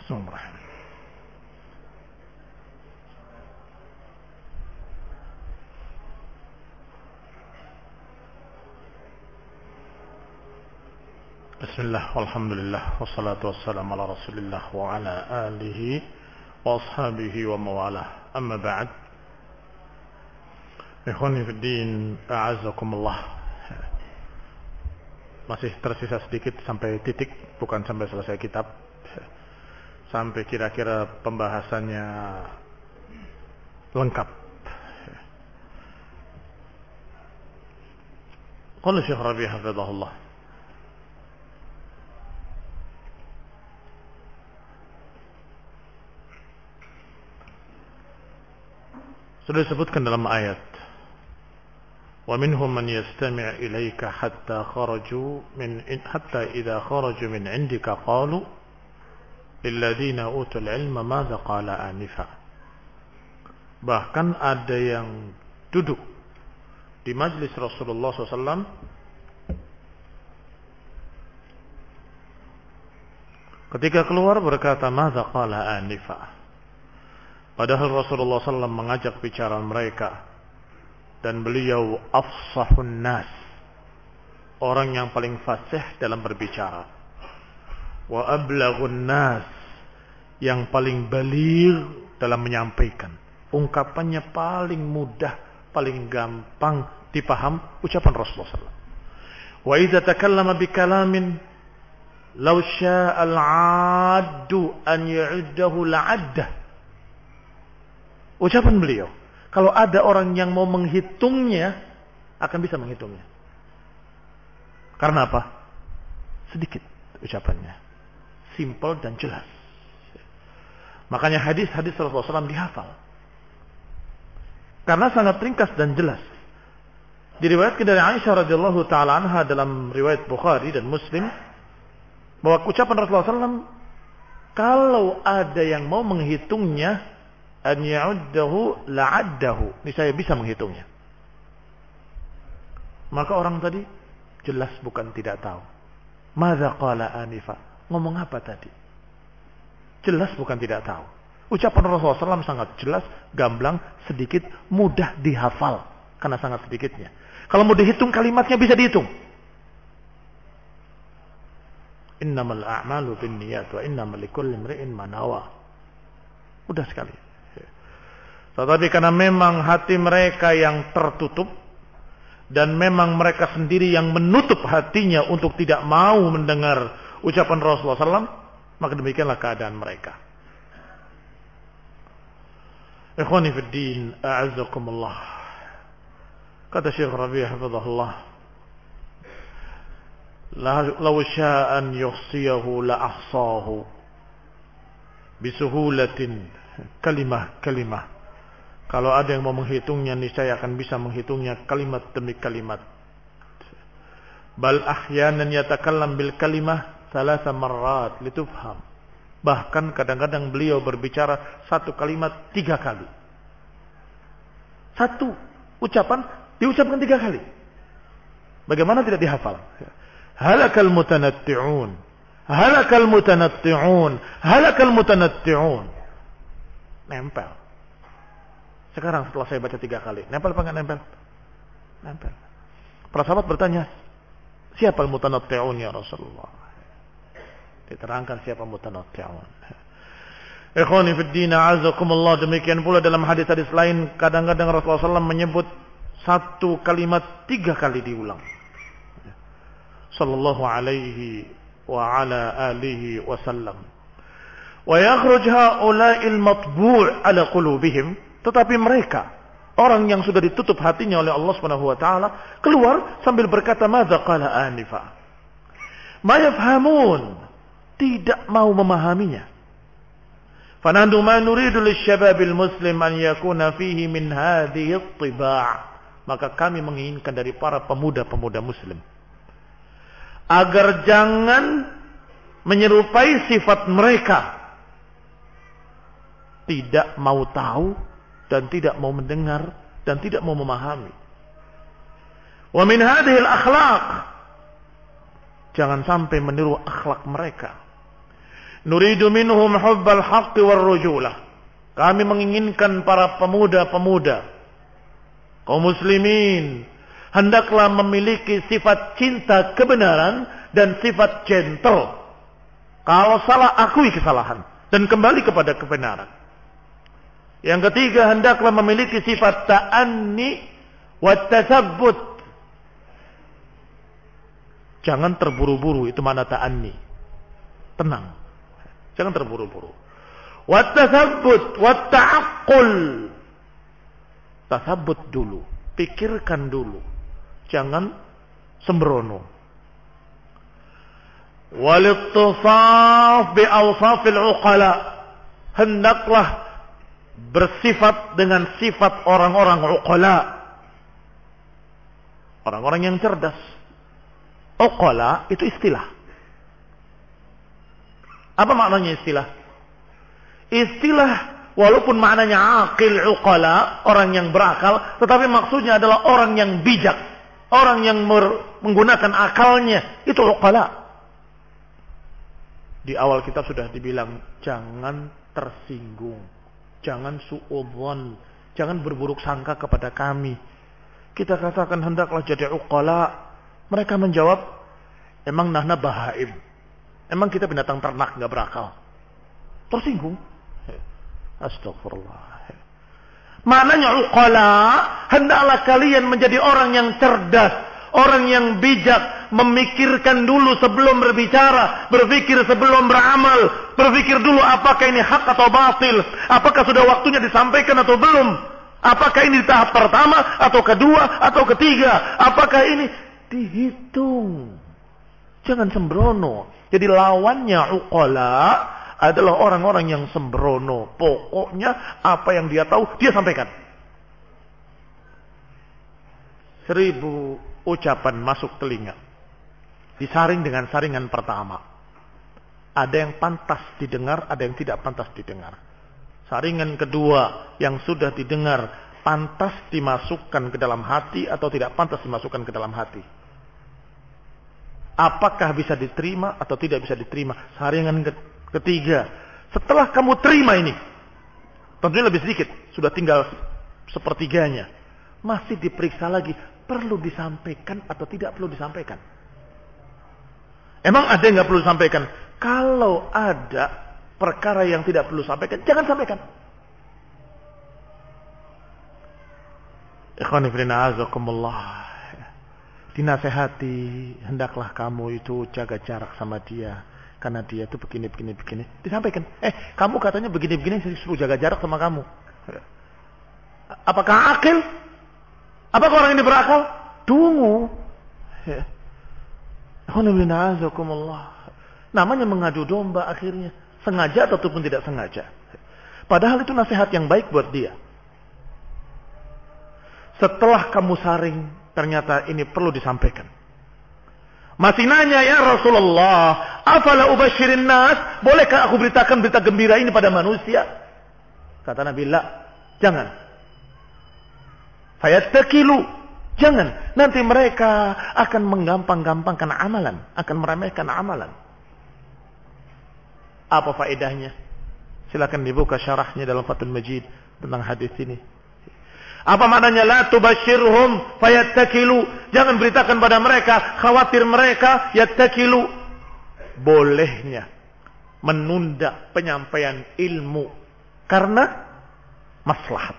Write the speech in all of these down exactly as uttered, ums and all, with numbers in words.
Bismillahirrahmanirrahim. Bismillah, walhamdulillah, wassalatu wassalamu ala rasulillah wa ala alihi wa ashabihi wa mawalah. Amma ba'd. Ikhwani fi din, a'azzakumullah. Masih tersisa sedikit sampai titik, bukan sampai selesai kitab. Sampai kira-kira pembahasannya lengkap. Qala Syekh Rabi' hafizahullah, sudah disebutkan dalam ayat, wa minhum man yastami' ilaika hatta kharaju min hatta idza kharaju min 'indika qalu lilladheena utul 'ilma madza qala anifa. Bahkan ada yang duduk di majlis Rasulullah shallallahu alaihi wasallam ketika keluar berkata madza qala anifa. Padahal Rasulullah shallallahu alaihi wasallam mengajak bicara mereka, dan beliau afsahun nas, orang yang paling fasih dalam berbicara, wa ablaghun nas, yang paling baligh dalam menyampaikan. Ungkapannya paling mudah, paling gampang dipaham ucapan Rasulullah shallallahu alaihi wasallam. Wa idza takallama bikalamin law syaa'a al-'addu an ya'uddahu la'addah. Ucapan beliau, kalau ada orang yang mau menghitungnya, akan bisa menghitungnya. Karena apa? Sedikit ucapannya, simple dan jelas. Makanya hadis-hadis Rasulullah shallallahu alaihi wasallam dihafal, karena sangat ringkas dan jelas. Diriwayatkan dari Aisyah radhiyallahu taala anha dalam riwayat Bukhari dan Muslim, bahwa ucapan Rasulullah shallallahu alaihi wasallam, kalau ada yang mau menghitungnya, an ya'uddahu la'addahu, ini saya bisa menghitungnya. Maka orang tadi jelas bukan tidak tahu. Madza qala anifa, ngomong apa tadi? Jelas bukan tidak tahu. Ucapan Rasulullah shallallahu alaihi wasallam sangat jelas, gamblang, sedikit, mudah dihafal karena sangat sedikitnya. Kalau mau dihitung kalimatnya bisa dihitung. Innamal a'malu binniyat wa innamal likulli imri'in ma nawa. Udah sekali. Tetapi karena memang hati mereka yang tertutup, dan memang mereka sendiri yang menutup hatinya untuk tidak mau mendengar ucapan Rasulullah shallallahu alaihi wasallam, maka demikianlah keadaan mereka. Ikhwani fid din, a'azzakumullah. Kata Syekh Rabi' hafizahullah, law syaa'a an yuhsiyahu la ahsahu bisuhulatin kalimah kalimah. Kalau ada yang mau menghitungnya, niscaya akan bisa menghitungnya kalimat demi kalimat. Bal ahyanan yatakallam bil kalimah thalatha marrat litufham. Bahkan kadang-kadang beliau berbicara satu kalimat tiga kali. Satu ucapan diucapkan tiga kali. Bagaimana tidak dihafal? Halakal mutanatti'un, halakal mutanatti'un, halakal mutanatti'un. Nempel. Sekarang setelah saya baca tiga kali, nempel apa enggak nempel? Nempel. Para sahabat bertanya, siapa mutanatti'un ya Rasulullah? Diterangkan siapa mutanatti'un. Ikhwani fid din, a'azzakumullah. Demikian pula dalam hadis-hadis lain, kadang-kadang Rasulullah shallallahu alaihi wasallam menyebut satu kalimat tiga kali diulang. Sallallahu alaihi wa ala alihi wasallam. Wa yakhruj ha'ula'il matbu' ala qulubihim. Tetapi mereka, orang yang sudah ditutup hatinya oleh Allah Subhanahu wa taala, keluar sambil berkata madza qala anifa. Ma yafhamun, tidak mau memahaminya. Fanahnu ma nuridu lisyababil muslim an yakuna fihi min hadhihi at-tiba'. Maka kami menginginkan dari para pemuda-pemuda muslim agar jangan menyerupai sifat mereka, tidak mau tahu dan tidak mau mendengar dan tidak mau memahami. Wa min hadhil akhlaq, jangan sampai meniru akhlak mereka. Nuridu minhum hubbal haqqi war rujulah. Kami menginginkan para pemuda-pemuda kaum muslimin hendaklah memiliki sifat cinta kebenaran dan sifat gentle. Kalau salah, akui kesalahan dan kembali kepada kebenaran. Yang ketiga, hendaklah memiliki sifat ta'anni wa tasabbut. Jangan terburu-buru, itu mana ta'anni. Tenang. Jangan terburu-buru. Wa tasabbut wa ta'aqqul. Tasabbut dulu, pikirkan dulu. Jangan sembrono. Walittisaf bi awsafil uqala. Hendaklah bersifat dengan sifat orang-orang uqala. Orang-orang yang cerdas. Uqala itu istilah. Apa maknanya istilah? Istilah walaupun maknanya aqil uqala, orang yang berakal, tetapi maksudnya adalah orang yang bijak, orang yang menggunakan akalnya, itu uqala. Di awal kitab sudah dibilang jangan tersinggung, jangan suudzon, jangan berburuk sangka kepada kami. Kita katakan hendaklah jadi uqala. Mereka menjawab, emang nahna bahaim, emang kita binatang ternak nggak berakal. Tersinggung. Astagfirullah. Maknanya uqala, hendaklah kalian menjadi orang yang cerdas, orang yang bijak, memikirkan dulu sebelum berbicara, berpikir sebelum beramal, berpikir dulu apakah ini hak atau batil, apakah sudah waktunya disampaikan atau belum, apakah ini tahap pertama atau kedua atau ketiga, apakah ini dihitung. Jangan sembrono. Jadi lawannya uqala adalah orang-orang yang sembrono. Pokoknya apa yang dia tahu dia sampaikan. Seribu ucapan masuk telinga, disaring dengan saringan pertama. Ada yang pantas didengar, ada yang tidak pantas didengar. Saringan kedua yang sudah didengar, pantas dimasukkan ke dalam hati atau tidak pantas dimasukkan ke dalam hati. Apakah bisa diterima atau tidak bisa diterima? Saringan ketiga, setelah kamu terima ini, tentunya lebih sedikit, sudah tinggal sepertiganya, masih diperiksa lagi, perlu disampaikan atau tidak perlu disampaikan. Emang ada yang nggak perlu disampaikan? Kalau ada perkara yang tidak perlu disampaikan, jangan sampaikan. Ikhwani fillah, azakumullah. Dinasehati, hendaklah kamu itu jaga jarak sama dia, karena dia itu begini begini begini. Disampaikan. Eh, kamu katanya begini begini, saya suruh jaga jarak sama kamu. Apakah akil? Apakah orang ini berakal? Tunggu. Ya. Namanya mengadu domba akhirnya, sengaja ataupun tidak sengaja. Padahal itu nasihat yang baik buat dia. Setelah kamu saring, ternyata ini perlu disampaikan. Masih nanya, ya Rasulullah, afala ubashirin nas, bolehkah aku beritakan berita gembira ini pada manusia? Kata Nabi, la, jangan. Fayattakilu, jangan. Nanti mereka akan menggampang-gampangkan amalan, akan meremehkan amalan. Apa faedahnya? Silakan dibuka syarahnya dalam Fathul Majid tentang hadis ini. Apa maknanya la tubashirhum fayattakilu? Jangan beritakan pada mereka, khawatir mereka yattakilu. Bolehnya menunda penyampaian ilmu karena maslahat.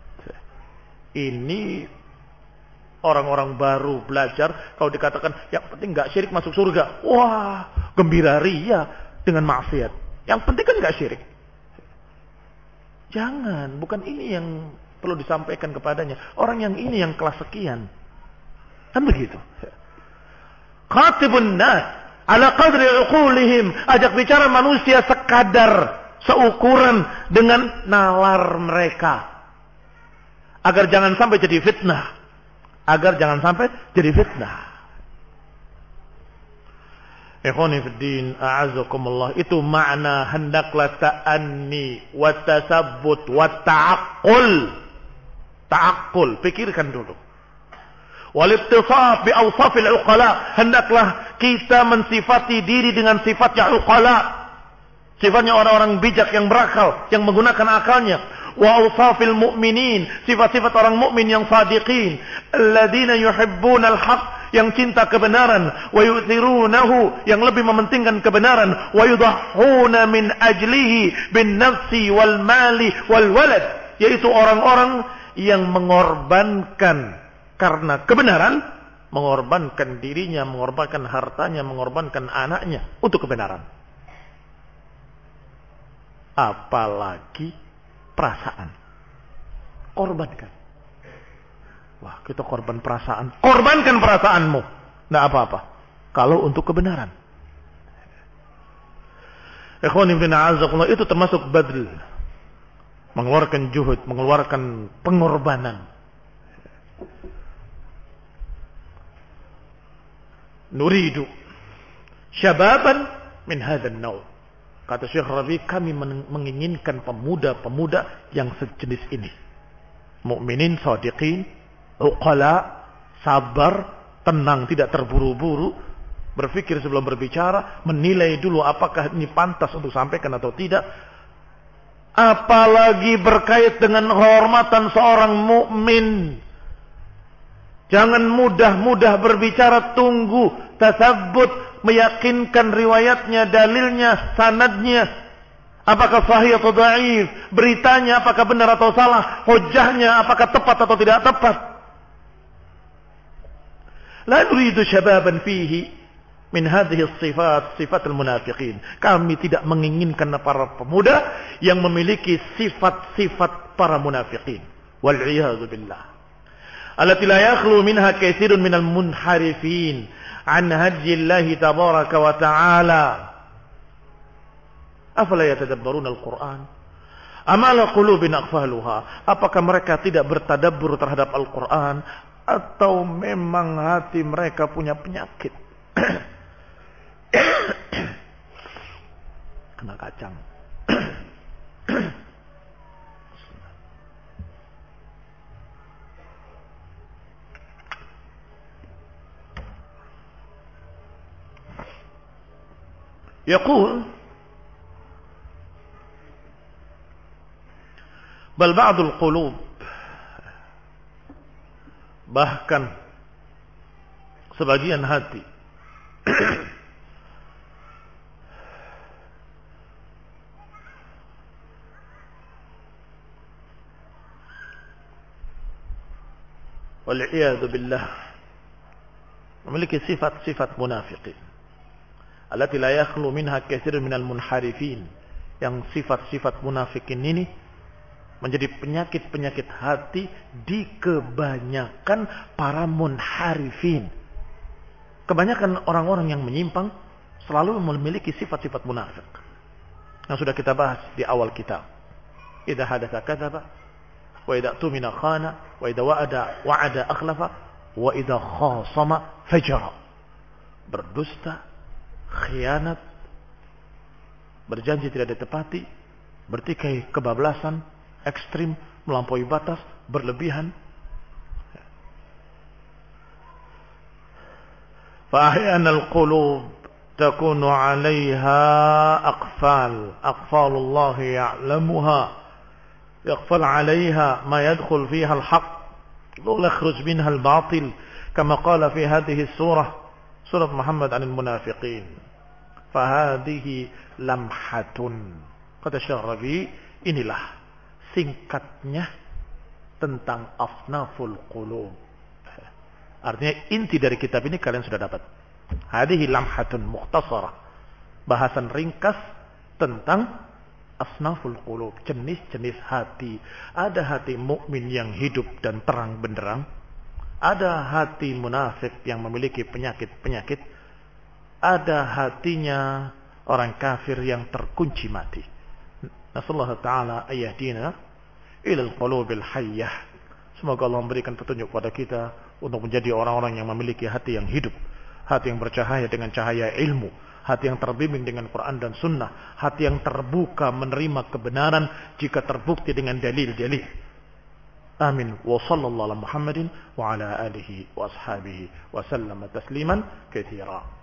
Ini orang-orang baru belajar, kalau dikatakan yang penting enggak syirik masuk surga. Wah, gembira ria dengan maksiat. Yang penting kan enggak syirik. Jangan, bukan ini yang perlu disampaikan kepadanya. Orang yang ini yang kelas sekian. Kan begitu. Khatibun nas ala qadri uqulihim. Ajak bicara manusia sekadar, seukuran dengan nalar mereka. Agar jangan sampai jadi fitnah. Agar jangan sampai jadi fitnah. Ikhwani fiddin, a'azakumullah. Itu makna hendaklah ta'anni wa tasabbut wa ta'aqqul. Ta'aqqul, pikirkan dulu. Walittisaf bi awsafil uqala, hendaklah kita mensifati diri dengan sifatnya uqala. Sifatnya orang-orang bijak yang berakal, yang menggunakan akalnya. Wa awsafil mu'minin, sifat-sifat orang mukmin yang sadiqin, alladzina yuhibbunal haqq, yang cinta kebenaran, wa yu'thirunahu, yang lebih mementingkan kebenaran, wa yudahhuna min ajlihi bin nafsi wal mali wal walad, yaitu orang-orang yang mengorbankan karena kebenaran, mengorbankan dirinya, mengorbankan hartanya, mengorbankan anaknya untuk kebenaran. Apalagi perasaan, korbankan. Wah, kita korban perasaan. Korbankan perasaanmu, tidak apa-apa kalau untuk kebenaran. Ikhwani bin a'azakumullah, itu termasuk badl, mengeluarkan juhud, mengeluarkan pengorbanan. Nuridu syababan min hadzal naw. Kata Syekh Rabi, kami menginginkan pemuda-pemuda yang sejenis ini. Mukminin, shadiqin, uqala, sabar, tenang, tidak terburu-buru, berpikir sebelum berbicara, menilai dulu apakah ini pantas untuk sampaikan atau tidak. Apalagi berkait dengan kehormatan seorang mukmin. Jangan mudah-mudah berbicara, tunggu tasabbut, meyakinkan riwayatnya, dalilnya, sanadnya, apakah sahih atau dhaif, beritanya apakah benar atau salah, hujjahnya apakah tepat atau tidak tepat. La nuridu syababan fihi min hadhihi sifat, sifat al-munafiqin. Kami tidak menginginkan para pemuda yang memiliki sifat-sifat para munafiqin. Wal iyadzu billah. Allati la yakhlu minha katsirun minal munharifin an hadyillahi tabaraka wa ta'ala. Afala yatadabbaruna al-Qur'an? Amala qulubin aqfaluha. Apakah mereka tidak bertadabbur terhadap Al-Qur'an, atau memang hati mereka punya penyakit? Kena kacang. Yaqul bal ba'dul qulub, bahkan sebagian hati wal iyadu billah memiliki sifat-sifat munafiqin. Allati la yakhlu minha katsirun minal munharifin, yang sifat-sifat munafikin ini menjadi penyakit-penyakit hati di kebanyakan para munharifin. Kebanyakan orang-orang yang menyimpang selalu memiliki sifat-sifat munafik yang sudah kita bahas di awal kitab. Idza hadatsa kadzaba, wa idza tumina khana, wa idza wa'ada wa'ada akhlafa, wa idza khasama fajara. Berdusta, khianat, berjanji tidak ditepati, bertikai kebablasan, ekstrim, melampaui batas, berlebihan. Fa'ahyan al-qulub takunu 'alayha aqfal, aqfalullah ya'lamuha, yaqfal 'alayha ma yadkhul fiha al-haqq wa yakhruj minha al-batil, kama qala fi hadhihi surah, surah Muhammad 'anil munafiqin. Fahadihi lamhatun. Kata Syekh Rabi, inilah singkatnya tentang asnaful qulub. Artinya inti dari kitab ini kalian sudah dapat. Hadihi lamhatun mukhtasarah, bahasan ringkas tentang asnaful qulub, jenis-jenis hati. Ada hati mukmin yang hidup dan terang benderang, ada hati munafik yang memiliki penyakit-penyakit, ada hatinya orang kafir yang terkunci mati. Nasallahu ta'ala ayyahdina ilal qulubil hayyah. Semoga Allah memberikan petunjuk kepada kita untuk menjadi orang-orang yang memiliki hati yang hidup, hati yang bercahaya dengan cahaya ilmu, hati yang terbimbing dengan Quran dan Sunnah, hati yang terbuka menerima kebenaran jika terbukti dengan dalil-dalil. Amin. Wa sallallahu ala Muhammadin wa ala alihi wa ashabihi wa sallama tasliman katsira.